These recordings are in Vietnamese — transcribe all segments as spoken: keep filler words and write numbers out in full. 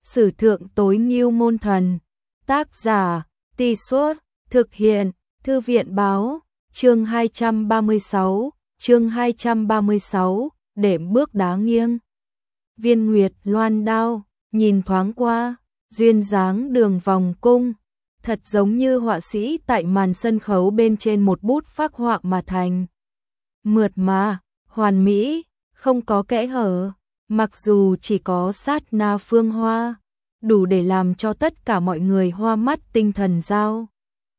Sử thượng tối ngưu môn thần. Tác giả, Tì Suốt, thực hiện, Thư viện báo, chương hai trăm ba mươi sáu, chương hai trăm ba mươi sáu, để bước đá nghiêng. Viên Nguyệt loan đao, nhìn thoáng qua, duyên dáng đường vòng cung, thật giống như họa sĩ tại màn sân khấu bên trên một bút phác họa mà thành. Mượt mà, hoàn mỹ, không có kẽ hở, mặc dù chỉ có sát na phương hoa, đủ để làm cho tất cả mọi người hoa mắt tinh thần giao.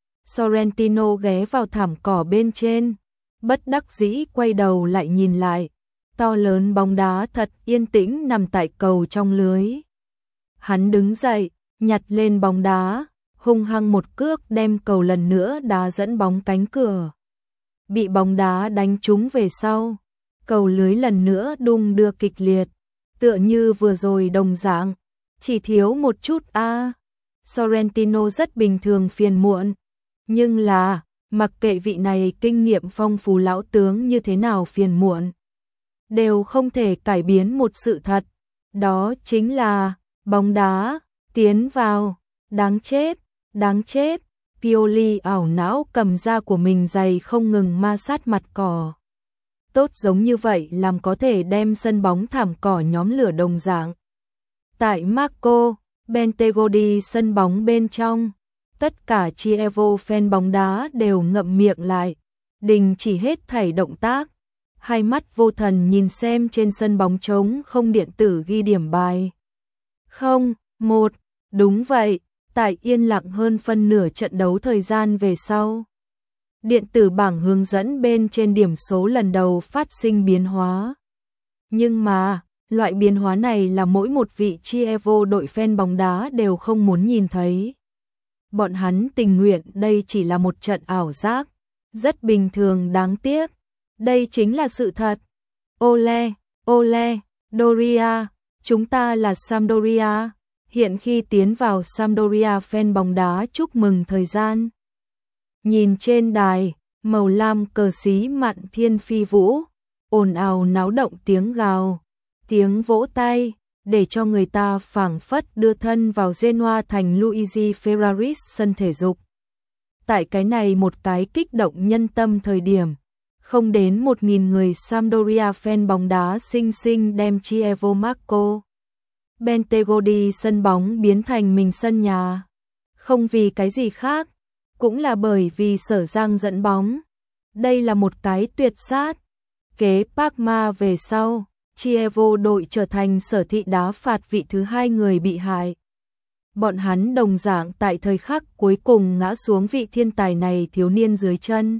Sorrentino ghé vào thảm cỏ bên trên, bất đắc dĩ quay đầu lại nhìn lại, to lớn bóng đá thật yên tĩnh nằm tại cầu trong lưới. Hắn đứng dậy, nhặt lên bóng đá, hung hăng một cước đem cầu lần nữa đá dẫn bóng cánh cửa. Bị bóng đá đánh trúng về sau, cầu lưới lần nữa đung đưa kịch liệt, tựa như vừa rồi đồng dạng, chỉ thiếu một chút a. À. Sorrentino rất bình thường phiền muộn, nhưng là, mặc kệ vị này kinh nghiệm phong phú lão tướng như thế nào phiền muộn, đều không thể cải biến một sự thật, đó chính là bóng đá tiến vào, đáng chết, đáng chết. Pioli ảo não cầm da của mình giày không ngừng ma sát mặt cỏ. Tốt giống như vậy làm có thể đem sân bóng thảm cỏ nhóm lửa đồng dạng. Tại Marco Bentegodi sân bóng bên trong, tất cả Chievo fan bóng đá đều ngậm miệng lại, đình chỉ hết thảy động tác, hai mắt vô thần nhìn xem trên sân bóng trống không điện tử ghi điểm bài. Không, một, đúng vậy. Tại yên lặng hơn phân nửa trận đấu thời gian về sau, điện tử bảng hướng dẫn bên trên điểm số lần đầu phát sinh biến hóa. Nhưng mà, loại biến hóa này là mỗi một vị Chievo đội fan bóng đá đều không muốn nhìn thấy. Bọn hắn tình nguyện đây chỉ là một trận ảo giác, rất bình thường đáng tiếc. Đây chính là sự thật. Ole, ole, Doria, chúng ta là Sampdoria. Hiện khi tiến vào Sampdoria fan bóng đá chúc mừng thời gian. Nhìn trên đài, màu lam cờ xí mạn thiên phi vũ, ồn ào náo động tiếng gào, tiếng vỗ tay, để cho người ta phảng phất đưa thân vào Genoa thành Luigi Ferraris sân thể dục. Tại cái này một cái kích động nhân tâm thời điểm, không đến một nghìn người Sampdoria fan bóng đá xinh xinh đem Chievo Marco Bentegodi sân bóng biến thành mình sân nhà. Không vì cái gì khác, cũng là bởi vì Sở Giang dẫn bóng. Đây là một cái tuyệt sát. Kế Parma về sau, Chievo đội trở thành Sở Thị đá phạt vị thứ hai người bị hại. Bọn hắn đồng dạng tại thời khắc cuối cùng ngã xuống vị thiên tài này thiếu niên dưới chân.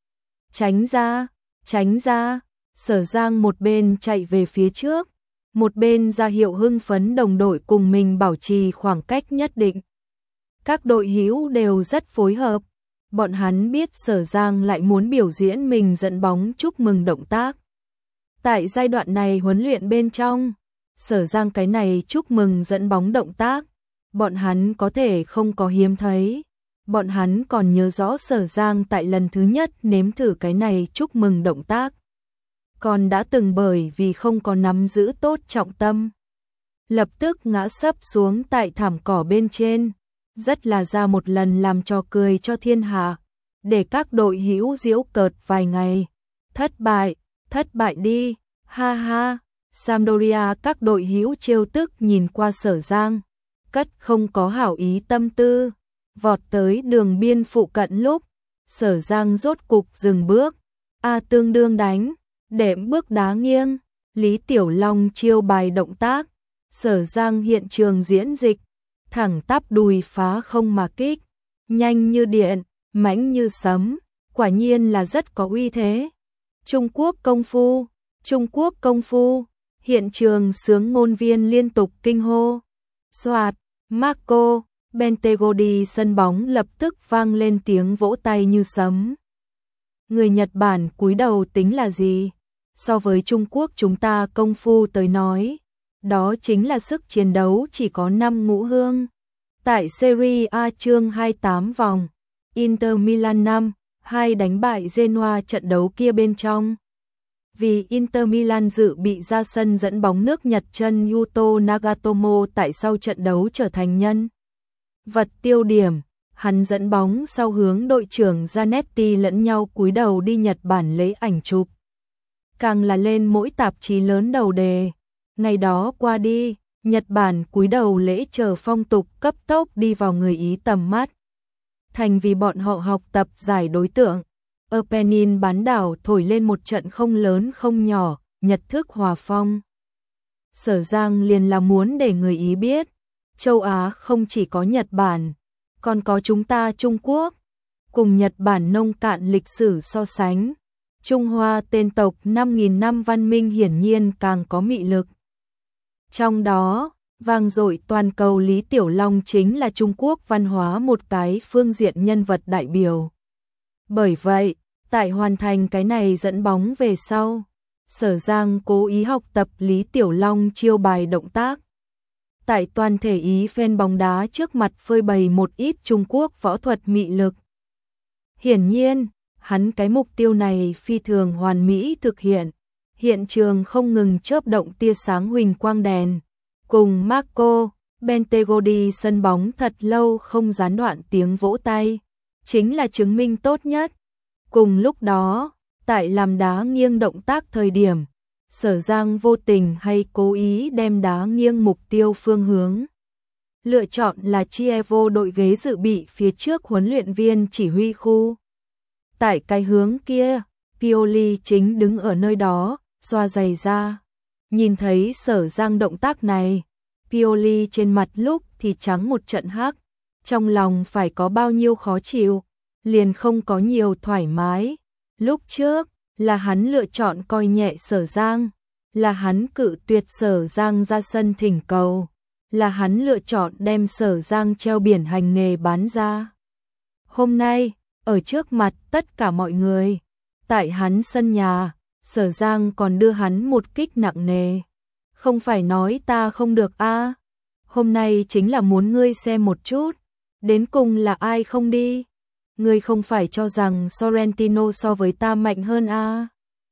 Tránh ra, tránh ra, Sở Giang một bên chạy về phía trước, một bên ra hiệu hưng phấn đồng đội cùng mình bảo trì khoảng cách nhất định. Các đội hữu đều rất phối hợp, bọn hắn biết Sở Giang lại muốn biểu diễn mình dẫn bóng chúc mừng động tác. Tại giai đoạn này huấn luyện bên trong, Sở Giang cái này chúc mừng dẫn bóng động tác, bọn hắn có thể không có hiếm thấy. Bọn hắn còn nhớ rõ Sở Giang tại lần thứ nhất nếm thử cái này chúc mừng động tác, còn đã từng bởi vì không có nắm giữ tốt trọng tâm, lập tức ngã sấp xuống tại thảm cỏ bên trên, rất là ra một lần làm trò cười cho thiên hạ, để các đội hữu giễu cợt vài ngày. Thất bại, thất bại đi, ha ha. Sampdoria các đội hữu trêu tức nhìn qua Sở Giang, cất không có hảo ý tâm tư, vọt tới đường biên phụ cận lúc Sở Giang rốt cục dừng bước, a tương đương đánh, đệm bước đá nghiêng, Lý Tiểu Long chiêu bài động tác, Sở Giang hiện trường diễn dịch, thẳng tắp đùi phá không mà kích, nhanh như điện, mãnh như sấm, quả nhiên là rất có uy thế. Trung Quốc công phu, Trung Quốc công phu, hiện trường sướng ngôn viên liên tục kinh hô. Soạt, Marco Bentegodi sân bóng lập tức vang lên tiếng vỗ tay như sấm. Người Nhật Bản cúi đầu tính là gì? So với Trung Quốc chúng ta công phu tới nói, đó chính là sức chiến đấu chỉ có năm ngũ hương. Tại Serie A chương hai mươi tám vòng, Inter Milan năm hai đánh bại Genoa trận đấu kia bên trong. Vì Inter Milan dự bị ra sân dẫn bóng nước Nhật chân Yuto Nagatomo tại sau trận đấu trở thành nhân vật tiêu điểm. Hắn dẫn bóng sau hướng đội trưởng Zanetti lẫn nhau cúi đầu đi Nhật Bản lấy ảnh chụp. Càng là lên mỗi tạp chí lớn đầu đề. Ngày đó qua đi, Nhật Bản cúi đầu lễ chờ phong tục cấp tốc đi vào người Ý tầm mắt. Thành vì bọn họ học tập giải đối tượng. Apennin bán đảo thổi lên một trận không lớn không nhỏ, Nhật thức hòa phong. Sở Giang liền là muốn để người Ý biết, châu Á không chỉ có Nhật Bản, còn có chúng ta Trung Quốc. Cùng Nhật Bản nông cạn lịch sử so sánh, Trung Hoa tên tộc năm nghìn năm văn minh hiển nhiên càng có mị lực. Trong đó, vang dội toàn cầu Lý Tiểu Long chính là Trung Quốc văn hóa một cái phương diện nhân vật đại biểu. Bởi vậy, tại hoàn thành cái này dẫn bóng về sau, Sở Giang cố ý học tập Lý Tiểu Long chiêu bài động tác. Tại toàn thể Ý fan bóng đá trước mặt phơi bày một ít Trung Quốc võ thuật mị lực. Hiển nhiên, hắn cái mục tiêu này phi thường hoàn mỹ thực hiện. Hiện trường không ngừng chớp động tia sáng huỳnh quang đèn. Cùng Marco Bentegodi sân bóng thật lâu không gián đoạn tiếng vỗ tay. Chính là chứng minh tốt nhất. Cùng lúc đó, tại làm đá nghiêng động tác thời điểm, Sở Giang vô tình hay cố ý đem đá nghiêng mục tiêu phương hướng. Lựa chọn là Chievo đội ghế dự bị phía trước huấn luyện viên chỉ huy khu. Tại cái hướng kia, Pioli chính đứng ở nơi đó, xoa giày ra. Nhìn thấy Sở Giang động tác này, Pioli trên mặt lúc thì trắng một trận hắc, trong lòng phải có bao nhiêu khó chịu, liền không có nhiều thoải mái. Lúc trước, là hắn lựa chọn coi nhẹ Sở Giang, là hắn cự tuyệt Sở Giang ra sân thỉnh cầu, là hắn lựa chọn đem Sở Giang treo biển hành nghề bán ra. Hôm nay, ở trước mặt tất cả mọi người, tại hắn sân nhà, Sở Giang còn đưa hắn một kích nặng nề. Không phải nói ta không được a, à? Hôm nay chính là muốn ngươi xem một chút, đến cùng là ai không đi. Ngươi không phải cho rằng Sorrentino so với ta mạnh hơn a? À?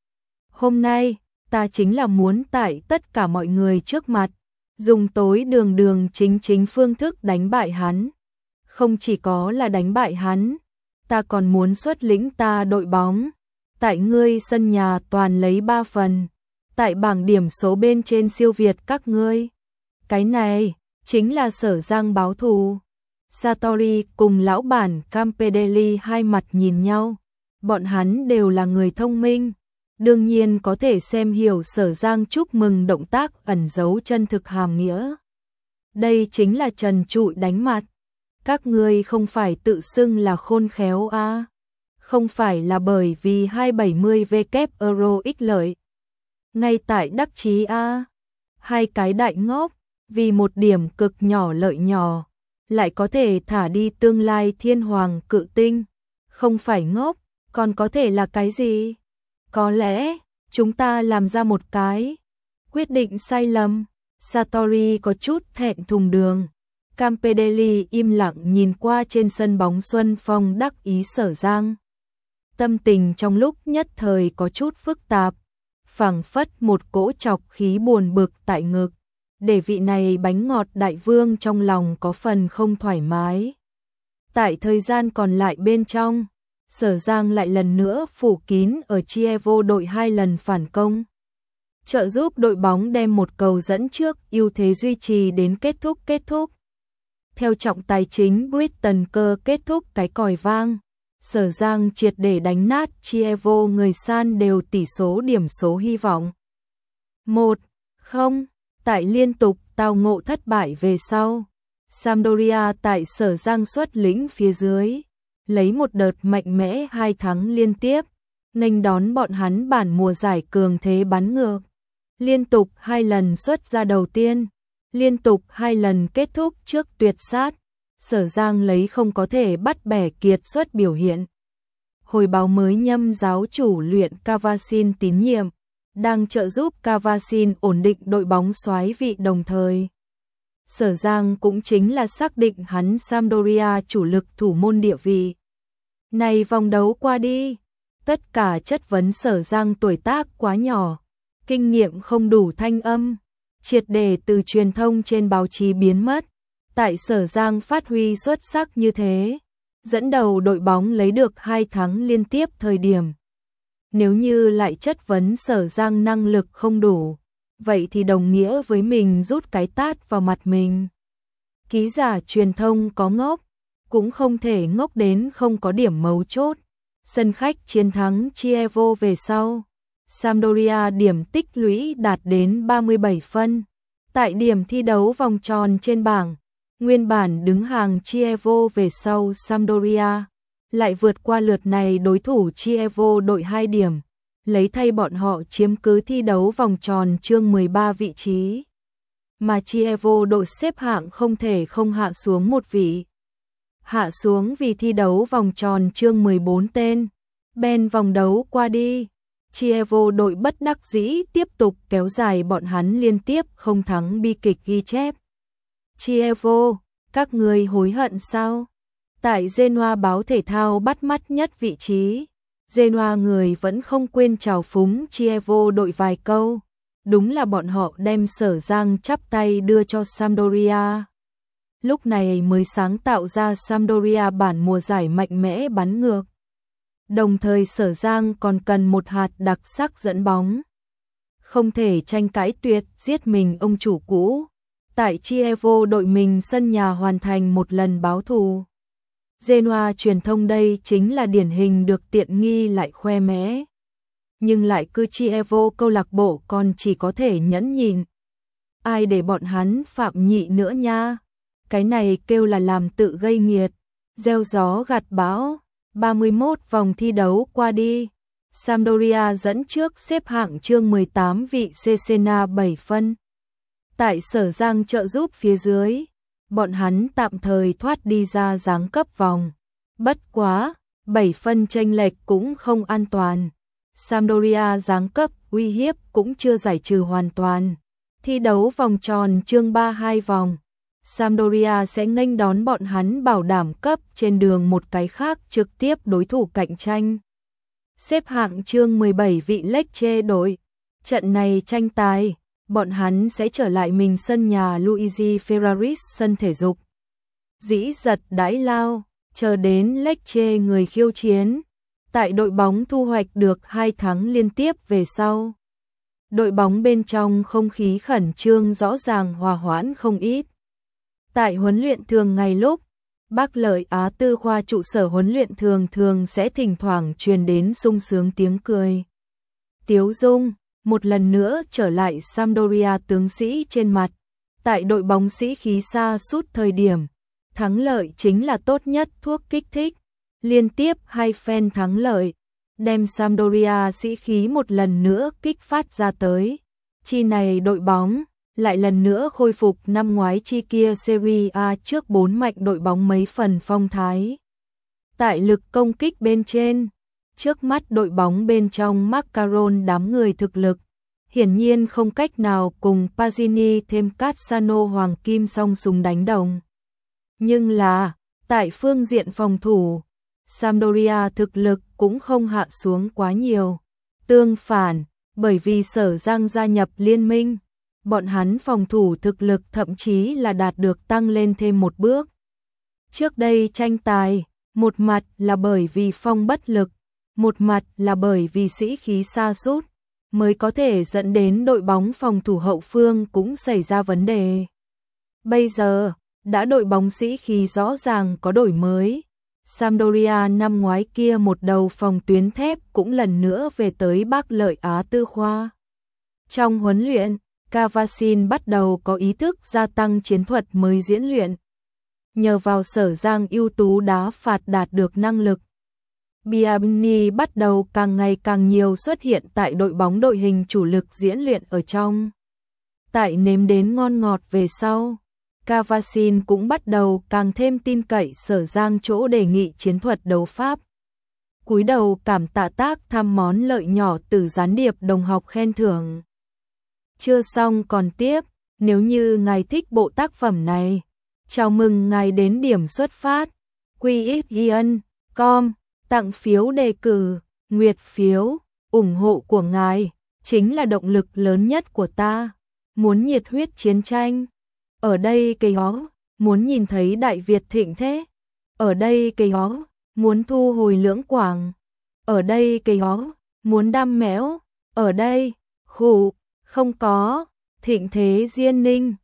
Hôm nay, ta chính là muốn tại tất cả mọi người trước mặt, dùng tối đường đường chính chính phương thức đánh bại hắn. Không chỉ có là đánh bại hắn, ta còn muốn xuất lĩnh ta đội bóng. Tại ngươi sân nhà toàn lấy ba phần, tại bảng điểm số bên trên siêu việt các ngươi. Cái này, chính là Sở Giang báo thù. Sartori cùng lão bản Campedelli hai mặt nhìn nhau. Bọn hắn đều là người thông minh, đương nhiên có thể xem hiểu Sở Giang chúc mừng động tác ẩn giấu chân thực hàm nghĩa. Đây chính là trần trụi đánh mặt. Các ngươi không phải tự xưng là khôn khéo a? À? Không phải là bởi vì hai trăm bảy mươi vê kép euro ích lợi. Ngay tại đắc chí a, à? Hai cái đại ngốc, vì một điểm cực nhỏ lợi nhỏ, lại có thể thả đi tương lai thiên hoàng cự tinh. Không phải ngốc, còn có thể là cái gì? Có lẽ, chúng ta làm ra một cái quyết định sai lầm. Sartori có chút thẹn thùng đường. Campedelli im lặng nhìn qua trên sân bóng Xuân Phong đắc ý Sở Giang. Tâm tình trong lúc nhất thời có chút phức tạp, phảng phất một cỗ trọc khí buồn bực tại ngực, để vị này bánh ngọt đại vương trong lòng có phần không thoải mái. Tại thời gian còn lại bên trong, Sở Giang lại lần nữa phủ kín ở Chievo đội hai lần phản công, trợ giúp đội bóng đem một cầu dẫn trước ưu thế duy trì đến kết thúc kết thúc. Theo trọng tài chính Britain cơ kết thúc cái còi vang, Sở Giang triệt để đánh nát Chievo người san đều tỷ số điểm số hy vọng. một không, tại liên tục tao ngộ thất bại về sau, Sampdoria tại Sở Giang xuất lĩnh phía dưới, lấy một đợt mạnh mẽ hai thắng liên tiếp, nghênh đón bọn hắn bản mùa giải cường thế bắn ngược. Liên tục hai lần xuất ra đầu tiên, liên tục hai lần kết thúc trước tuyệt sát, Sở Giang lấy không có thể bắt bẻ kiệt xuất biểu hiện. Hồi báo mới nhâm giáo chủ luyện Cavasin tín nhiệm, đang trợ giúp Cavasin ổn định đội bóng soái vị đồng thời. Sở Giang cũng chính là xác định hắn Sampdoria chủ lực thủ môn địa vị. Này vòng đấu qua đi, tất cả chất vấn Sở Giang tuổi tác quá nhỏ, kinh nghiệm không đủ thanh âm, triệt để từ truyền thông trên báo chí biến mất. Tại Sở Giang phát huy xuất sắc như thế, dẫn đầu đội bóng lấy được hai thắng liên tiếp thời điểm. Nếu như lại chất vấn Sở Giang năng lực không đủ, vậy thì đồng nghĩa với mình rút cái tát vào mặt mình. Ký giả truyền thông có ngốc, cũng không thể ngốc đến không có điểm mấu chốt. Sân khách chiến thắng Chievo về sau, Sampdoria điểm tích lũy đạt đến ba mươi bảy phân. Tại điểm thi đấu vòng tròn trên bảng, nguyên bản đứng hàng Chievo về sau Sampdoria, lại vượt qua lượt này đối thủ Chievo đội hai điểm, lấy thay bọn họ chiếm cứ thi đấu vòng tròn chương mười ba vị trí. Mà Chievo đội xếp hạng không thể không hạ xuống một vị. Hạ xuống vì thi đấu vòng tròn chương mười bốn tên. Ben vòng đấu qua đi, Chievo đội bất đắc dĩ tiếp tục kéo dài bọn hắn liên tiếp không thắng bi kịch ghi chép. Chievo, các người hối hận sao? Tại Genoa báo thể thao bắt mắt nhất vị trí, Genoa người vẫn không quên chào phúng Chievo đội vài câu. Đúng là bọn họ đem Sở Giang chắp tay đưa cho Sampdoria. Lúc này mới sáng tạo ra Sampdoria bản mùa giải mạnh mẽ bắn ngược. Đồng thời Sở Giang còn cần một hạt đặc sắc dẫn bóng. Không thể tranh cãi tuyệt giết mình ông chủ cũ. Tại Chievo đội mình sân nhà hoàn thành một lần báo thù. Genoa truyền thông đây chính là điển hình được tiện nghi lại khoe mẽ. Nhưng lại cứ Chievo câu lạc bộ còn chỉ có thể nhẫn nhịn. Ai để bọn hắn phạm nhị nữa nha. Cái này kêu là làm tự gây nghiệt. Gieo gió gặt bão. ba mươi mốt vòng thi đấu qua đi, Sampdoria dẫn trước xếp hạng chương mười tám vị Cesena bảy phân. Tại Sở Giang trợ giúp phía dưới, bọn hắn tạm thời thoát đi ra giáng cấp vòng. Bất quá, bảy phân chênh lệch cũng không an toàn. Sampdoria giáng cấp uy hiếp cũng chưa giải trừ hoàn toàn. Thi đấu vòng tròn chương ba mươi hai vòng. Sampdoria sẽ nghênh đón bọn hắn bảo đảm cấp trên đường một cái khác trực tiếp đối thủ cạnh tranh. Xếp hạng chương mười bảy vị Lecce đội. Trận này tranh tài, bọn hắn sẽ trở lại mình sân nhà Luigi Ferraris sân thể dục. Dĩ giật đãi lao, chờ đến Lecce người khiêu chiến. Tại đội bóng thu hoạch được hai thắng liên tiếp về sau. Đội bóng bên trong không khí khẩn trương rõ ràng hòa hoãn không ít. Tại huấn luyện thường ngày lúc, Bác Lợi Á Tư khoa trụ sở huấn luyện thường thường sẽ thỉnh thoảng truyền đến sung sướng tiếng cười. Tiếu dung, một lần nữa trở lại Sampdoria tướng sĩ trên mặt. Tại đội bóng sĩ khí xa sút thời điểm, thắng lợi chính là tốt nhất thuốc kích thích. Liên tiếp hai phen thắng lợi, đem Sampdoria sĩ khí một lần nữa kích phát ra tới. Chi này đội bóng lại lần nữa khôi phục năm ngoái chi kia Serie A trước bốn mạnh đội bóng mấy phần phong thái. Tại lực công kích bên trên, trước mắt đội bóng bên trong Macaron đám người thực lực, hiển nhiên không cách nào cùng Pazzini thêm Cassano hoàng kim song súng đánh đồng. Nhưng là, tại phương diện phòng thủ, Sampdoria thực lực cũng không hạ xuống quá nhiều. Tương phản, bởi vì Sở Giang gia nhập liên minh, bọn hắn phòng thủ thực lực thậm chí là đạt được tăng lên thêm một bước. Trước đây tranh tài, một mặt là bởi vì phong bất lực, một mặt là bởi vì sĩ khí sa sút, mới có thể dẫn đến đội bóng phòng thủ hậu phương cũng xảy ra vấn đề. Bây giờ, đã đội bóng sĩ khí rõ ràng có đổi mới. Sampdoria năm ngoái kia một đầu phòng tuyến thép cũng lần nữa về tới Bác Lợi Á Tư khoa. Trong huấn luyện, Cavasin bắt đầu có ý thức gia tăng chiến thuật mới diễn luyện. Nhờ vào Sở Giang ưu tú đá phạt đạt được năng lực, Biabini bắt đầu càng ngày càng nhiều xuất hiện tại đội bóng đội hình chủ lực diễn luyện ở trong. Tại nếm đến ngon ngọt về sau, Cavasin cũng bắt đầu càng thêm tin cậy Sở Giang chỗ đề nghị chiến thuật đấu pháp. Cúi đầu cảm tạ tác thăm món lợi nhỏ từ gián điệp đồng học khen thưởng. Chưa xong còn tiếp, nếu như ngài thích bộ tác phẩm này, chào mừng ngài đến điểm xuất phát, quy ích i en chấm com, tặng phiếu đề cử. Nguyệt phiếu, ủng hộ của ngài chính là động lực lớn nhất của ta. Muốn nhiệt huyết chiến tranh. Ở đây cây hó, muốn nhìn thấy Đại Việt thịnh thế. Ở đây cây hó, muốn thu hồi Lưỡng Quảng. Ở đây cây hó, muốn đam mẽo. Ở đây, khủ, không có, thịnh thế Diên Ninh.